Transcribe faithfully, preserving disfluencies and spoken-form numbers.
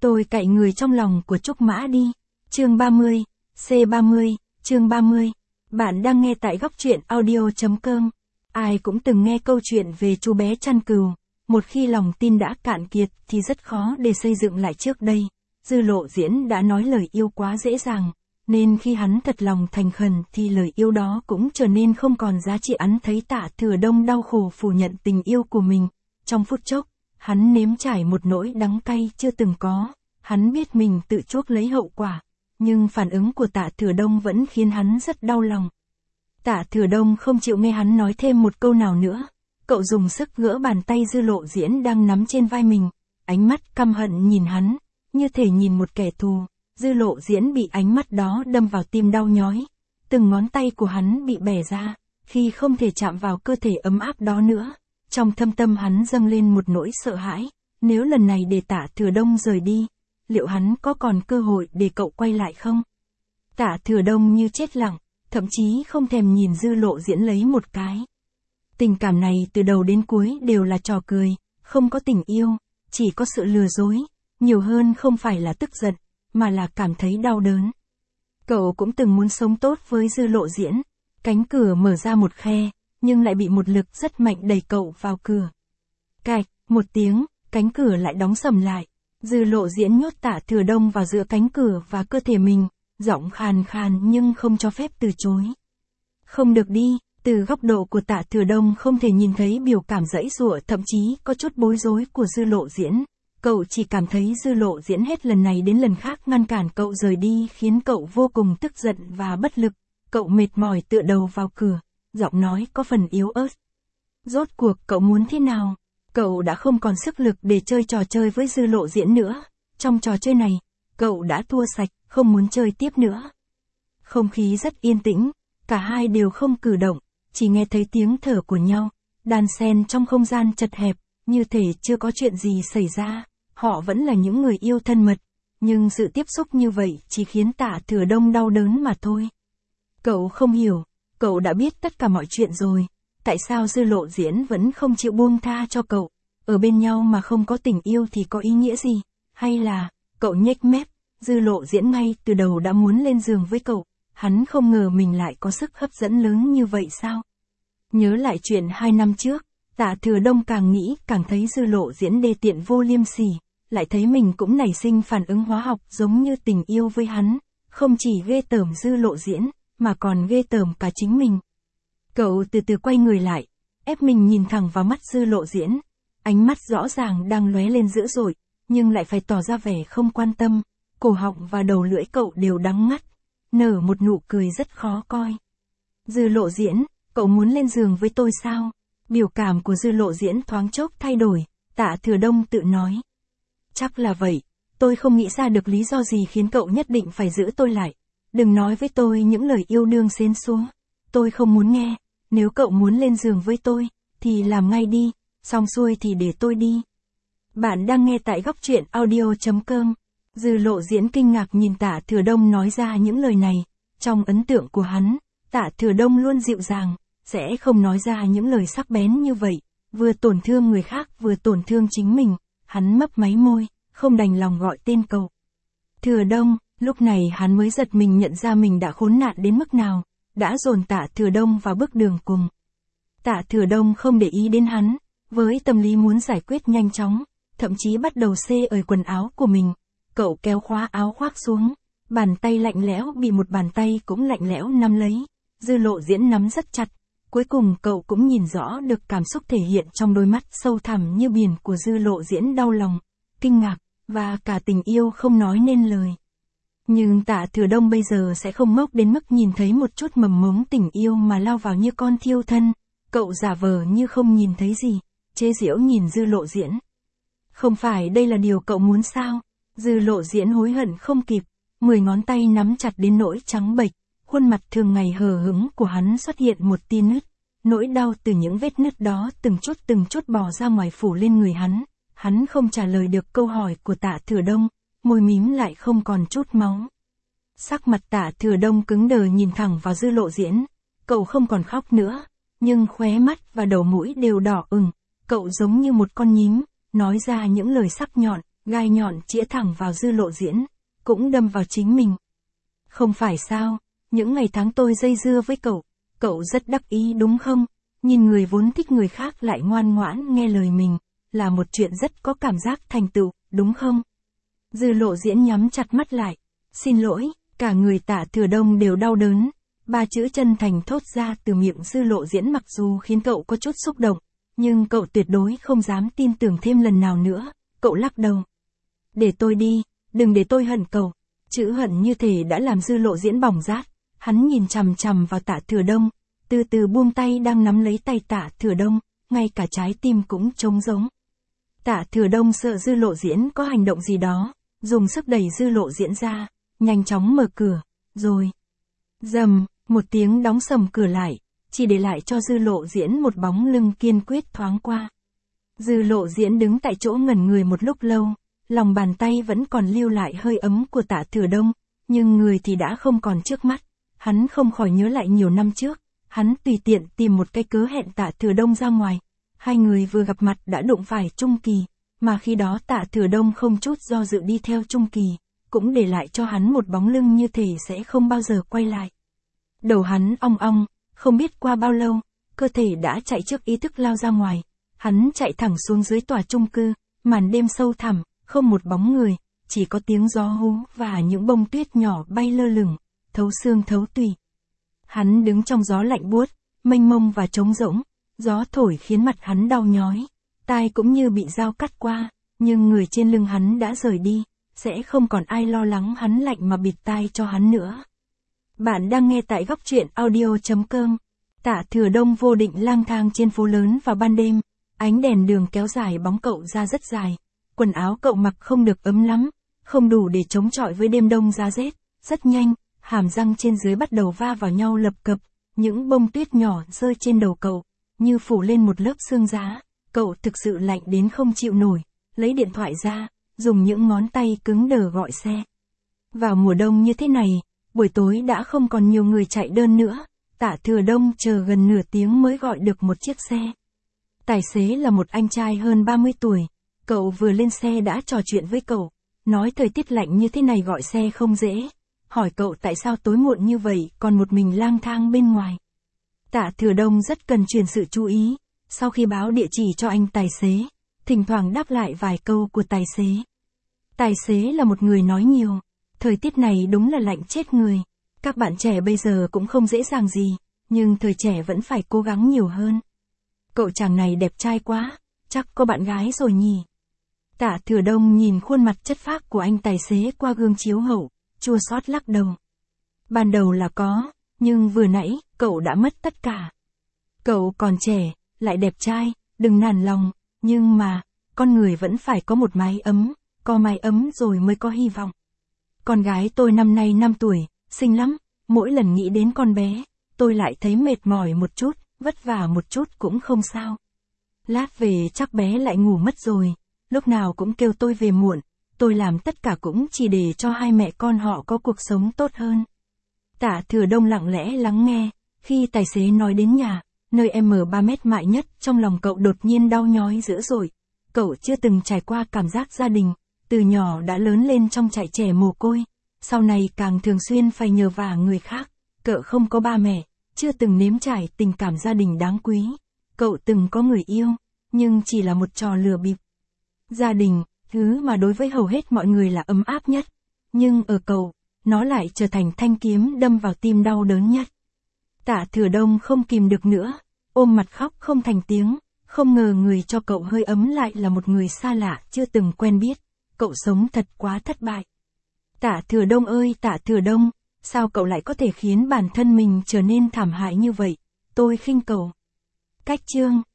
Tôi cạy người trong lòng của Trúc Mã đi. Chương ba mươi, C ba mươi, chương ba mươi. Bạn đang nghe tại góc truyện audio.com. Ai cũng từng nghe câu chuyện về chú bé chăn cừu. Một khi lòng tin đã cạn kiệt thì rất khó để xây dựng lại trước đây. Dư Lộ Diễn đã nói lời yêu quá dễ dàng, nên khi hắn thật lòng thành khẩn thì lời yêu đó cũng trở nên không còn giá trị. Hắn thấy Tạ Thừa Đông đau khổ phủ nhận tình yêu của mình. Trong phút chốc, hắn nếm trải một nỗi đắng cay chưa từng có. Hắn biết mình tự chuốc lấy hậu quả, nhưng phản ứng của Tạ Thừa Đông vẫn khiến hắn rất đau lòng. Tạ Thừa Đông không chịu nghe hắn nói thêm một câu nào nữa. Cậu dùng sức gỡ bàn tay Dư Lộ Diễn đang nắm trên vai mình, ánh mắt căm hận nhìn hắn, như thể nhìn một kẻ thù. Dư Lộ Diễn bị ánh mắt đó đâm vào tim đau nhói, từng ngón tay của hắn bị bẻ ra, khi không thể chạm vào cơ thể ấm áp đó nữa. Trong thâm tâm hắn dâng lên một nỗi sợ hãi, nếu lần này để Tạ Thừa Đông rời đi, liệu hắn có còn cơ hội để cậu quay lại không? Tạ Thừa Đông như chết lặng, thậm chí không thèm nhìn Dư Lộ Diễn lấy một cái. Tình cảm này từ đầu đến cuối đều là trò cười, không có tình yêu, chỉ có sự lừa dối, nhiều hơn không phải là tức giận, mà là cảm thấy đau đớn. Cậu cũng từng muốn sống tốt với Dư Lộ Diễn, cánh cửa mở ra một khe, nhưng lại bị một lực rất mạnh đẩy cậu vào cửa. Cạch, một tiếng, cánh cửa lại đóng sầm lại. Dư Lộ Diễn nhốt Tạ Thừa Đông vào giữa cánh cửa và cơ thể mình, giọng khàn khàn nhưng không cho phép từ chối. Không được đi. Từ góc độ của Tạ Thừa Đông không thể nhìn thấy biểu cảm giãy giụa, thậm chí có chút bối rối của Dư Lộ Diễn. Cậu chỉ cảm thấy Dư Lộ Diễn hết lần này đến lần khác ngăn cản cậu rời đi khiến cậu vô cùng tức giận và bất lực. Cậu mệt mỏi tựa đầu vào cửa, giọng nói có phần yếu ớt. Rốt cuộc cậu muốn thế nào? Cậu đã không còn sức lực để chơi trò chơi với Dư Lộ Diễn nữa. Trong trò chơi này, cậu đã thua sạch, không muốn chơi tiếp nữa. Không khí rất yên tĩnh, cả hai đều không cử động. Chỉ nghe thấy tiếng thở của nhau, đan xen trong không gian chật hẹp, như thể chưa có chuyện gì xảy ra. Họ vẫn là những người yêu thân mật, nhưng sự tiếp xúc như vậy chỉ khiến Tạ Thừa Đông đau đớn mà thôi. Cậu không hiểu, cậu đã biết tất cả mọi chuyện rồi, tại sao Dư Lộ Diễn vẫn không chịu buông tha cho cậu? Ở bên nhau mà không có tình yêu thì có ý nghĩa gì? Hay là, cậu nhếch mép, Dư Lộ Diễn ngay từ đầu đã muốn lên giường với cậu. Hắn không ngờ mình lại có sức hấp dẫn lớn như vậy sao? Nhớ lại chuyện hai năm trước, Tạ Thừa Đông càng nghĩ càng thấy Dư Lộ Diễn đê tiện vô liêm sỉ, lại thấy mình cũng nảy sinh phản ứng hóa học giống như tình yêu với hắn, không chỉ ghê tởm Dư Lộ Diễn, mà còn ghê tởm cả chính mình. Cậu từ từ quay người lại, ép mình nhìn thẳng vào mắt Dư Lộ Diễn, ánh mắt rõ ràng đang lóe lên dữ dội, nhưng lại phải tỏ ra vẻ không quan tâm, cổ họng và đầu lưỡi cậu đều đắng ngắt, nở một nụ cười rất khó coi. Dư Lộ Diễn, cậu muốn lên giường với tôi sao? Biểu cảm của Dư Lộ Diễn thoáng chốc thay đổi, Tạ Thừa Đông tự nói. Chắc là vậy, tôi không nghĩ ra được lý do gì khiến cậu nhất định phải giữ tôi lại. Đừng nói với tôi những lời yêu đương xến xúa, tôi không muốn nghe, nếu cậu muốn lên giường với tôi, thì làm ngay đi, xong xuôi thì để tôi đi. Bạn đang nghe tại góc truyện audio.com. Dư Lộ Diễn kinh ngạc nhìn Tạ Thừa Đông nói ra những lời này, trong ấn tượng của hắn, Tạ Thừa Đông luôn dịu dàng, sẽ không nói ra những lời sắc bén như vậy, vừa tổn thương người khác vừa tổn thương chính mình. Hắn mấp máy môi, không đành lòng gọi tên cậu. Thừa Đông, lúc này hắn mới giật mình nhận ra mình đã khốn nạn đến mức nào, đã dồn Tạ Thừa Đông vào bước đường cùng. Tạ Thừa Đông không để ý đến hắn, với tâm lý muốn giải quyết nhanh chóng, thậm chí bắt đầu xê ời quần áo của mình. Cậu kéo khóa áo khoác xuống, bàn tay lạnh lẽo bị một bàn tay cũng lạnh lẽo nắm lấy. Dư Lộ Diễn nắm rất chặt, cuối cùng cậu cũng nhìn rõ được cảm xúc thể hiện trong đôi mắt sâu thẳm như biển của Dư Lộ Diễn, đau lòng, kinh ngạc, và cả tình yêu không nói nên lời. Nhưng Tạ Thừa Đông bây giờ sẽ không ngốc đến mức nhìn thấy một chút mầm mống tình yêu mà lao vào như con thiêu thân. Cậu giả vờ như không nhìn thấy gì, chế giễu nhìn Dư Lộ Diễn. Không phải đây là điều cậu muốn sao? Dư Lộ Diễn hối hận không kịp, mười ngón tay nắm chặt đến nỗi trắng bệch, khuôn mặt thường ngày hờ hững của hắn xuất hiện một tia nứt. Nỗi đau từ những vết nứt đó từng chút từng chút bò ra ngoài phủ lên người hắn. Hắn không trả lời được câu hỏi của Tạ Thừa Đông, môi mím lại không còn chút máu. Sắc mặt Tạ Thừa Đông cứng đờ nhìn thẳng vào Dư Lộ Diễn. Cậu không còn khóc nữa, nhưng khóe mắt và đầu mũi đều đỏ ửng. Cậu giống như một con nhím, nói ra những lời sắc nhọn, gai nhọn chĩa thẳng vào Dư Lộ Diễn, cũng đâm vào chính mình. Không phải sao, những ngày tháng tôi dây dưa với cậu, cậu rất đắc ý đúng không? Nhìn người vốn thích người khác lại ngoan ngoãn nghe lời mình, là một chuyện rất có cảm giác thành tựu, đúng không? Dư Lộ Diễn nhắm chặt mắt lại. Xin lỗi, cả người Tạ Thừa Đông đều đau đớn. Ba chữ chân thành thốt ra từ miệng Dư Lộ Diễn mặc dù khiến cậu có chút xúc động, nhưng cậu tuyệt đối không dám tin tưởng thêm lần nào nữa, cậu lắc đầu. Để tôi đi, đừng để tôi hận cậu. Chữ hận như thể đã làm Dư Lộ Diễn bỏng rát, hắn nhìn chằm chằm vào Tạ Thừa Đông, từ từ buông tay đang nắm lấy tay Tạ Thừa Đông, ngay cả trái tim cũng trống rỗng. Tạ Thừa Đông sợ Dư Lộ Diễn có hành động gì đó, dùng sức đẩy Dư Lộ Diễn ra, nhanh chóng mở cửa, rồi. Rầm, một tiếng đóng sầm cửa lại, chỉ để lại cho Dư Lộ Diễn một bóng lưng kiên quyết thoáng qua. Dư Lộ Diễn đứng tại chỗ ngẩn người một lúc lâu, lòng bàn tay vẫn còn lưu lại hơi ấm của Tạ Thừa Đông, nhưng người thì đã không còn trước mắt. Hắn không khỏi nhớ lại nhiều năm trước, hắn tùy tiện tìm một cái cớ hẹn Tạ Thừa Đông ra ngoài. Hai người vừa gặp mặt đã đụng phải Trung Kỳ, mà khi đó Tạ Thừa Đông không chút do dự đi theo Trung Kỳ, cũng để lại cho hắn một bóng lưng như thể sẽ không bao giờ quay lại. Đầu hắn ong ong, không biết qua bao lâu, cơ thể đã chạy trước ý thức lao ra ngoài. Hắn chạy thẳng xuống dưới tòa chung cư, màn đêm sâu thẳm, không một bóng người, chỉ có tiếng gió hú và những bông tuyết nhỏ bay lơ lửng, thấu xương thấu tủy. Hắn đứng trong gió lạnh buốt, mênh mông và trống rỗng, gió thổi khiến mặt hắn đau nhói, tai cũng như bị dao cắt qua, nhưng người trên lưng hắn đã rời đi, sẽ không còn ai lo lắng hắn lạnh mà bịt tai cho hắn nữa. Bạn đang nghe tại góc truyện audio chấm com. Tạ Thừa Đông vô định lang thang trên phố lớn vào ban đêm, ánh đèn đường kéo dài bóng cậu ra rất dài, quần áo cậu mặc không được ấm lắm, không đủ để chống chọi với đêm đông giá rét, rất nhanh, hàm răng trên dưới bắt đầu va vào nhau lập cập, những bông tuyết nhỏ rơi trên đầu cậu, như phủ lên một lớp sương giá, cậu thực sự lạnh đến không chịu nổi, lấy điện thoại ra, dùng những ngón tay cứng đờ gọi xe. Vào mùa đông như thế này, buổi tối đã không còn nhiều người chạy đơn nữa, Tạ Thừa Đông chờ gần nửa tiếng mới gọi được một chiếc xe. Tài xế là một anh trai hơn ba mươi tuổi, cậu vừa lên xe đã trò chuyện với cậu, nói thời tiết lạnh như thế này gọi xe không dễ, hỏi cậu tại sao tối muộn như vậy còn một mình lang thang bên ngoài. Tạ Thừa Đông rất cần truyền sự chú ý, sau khi báo địa chỉ cho anh tài xế, thỉnh thoảng đáp lại vài câu của tài xế. Tài xế là một người nói nhiều, thời tiết này đúng là lạnh chết người, các bạn trẻ bây giờ cũng không dễ dàng gì, nhưng thời trẻ vẫn phải cố gắng nhiều hơn. Cậu chàng này đẹp trai quá, chắc có bạn gái rồi nhỉ. Tạ Thừa Đông nhìn khuôn mặt chất phác của anh tài xế qua gương chiếu hậu, chua xót lắc đầu. Ban đầu là có, nhưng vừa nãy, cậu đã mất tất cả. Cậu còn trẻ, lại đẹp trai, đừng nản lòng, nhưng mà, con người vẫn phải có một mái ấm, có mái ấm rồi mới có hy vọng. Con gái tôi năm nay năm tuổi, xinh lắm, mỗi lần nghĩ đến con bé, tôi lại thấy mệt mỏi một chút, vất vả một chút cũng không sao. Lát về chắc bé lại ngủ mất rồi, lúc nào cũng kêu tôi về muộn, tôi làm tất cả cũng chỉ để cho hai mẹ con họ có cuộc sống tốt hơn. Tạ Thừa Đông lặng lẽ lắng nghe, khi tài xế nói đến nhà, nơi em ba mét mại nhất, trong lòng cậu đột nhiên đau nhói dữ dội. Cậu chưa từng trải qua cảm giác gia đình, từ nhỏ đã lớn lên trong trại trẻ mồ côi, sau này càng thường xuyên phải nhờ vả người khác, cậu không có ba mẹ, chưa từng nếm trải tình cảm gia đình đáng quý. Cậu từng có người yêu, nhưng chỉ là một trò lừa bịp. Gia đình, thứ mà đối với hầu hết mọi người là ấm áp nhất, nhưng ở cậu, nó lại trở thành thanh kiếm đâm vào tim đau đớn nhất. Tạ Thừa Đông không kìm được nữa, ôm mặt khóc không thành tiếng, không ngờ người cho cậu hơi ấm lại là một người xa lạ chưa từng quen biết, cậu sống thật quá thất bại. Tạ Thừa Đông ơi Tạ Thừa Đông, sao cậu lại có thể khiến bản thân mình trở nên thảm hại như vậy, tôi khinh cậu. Cách chương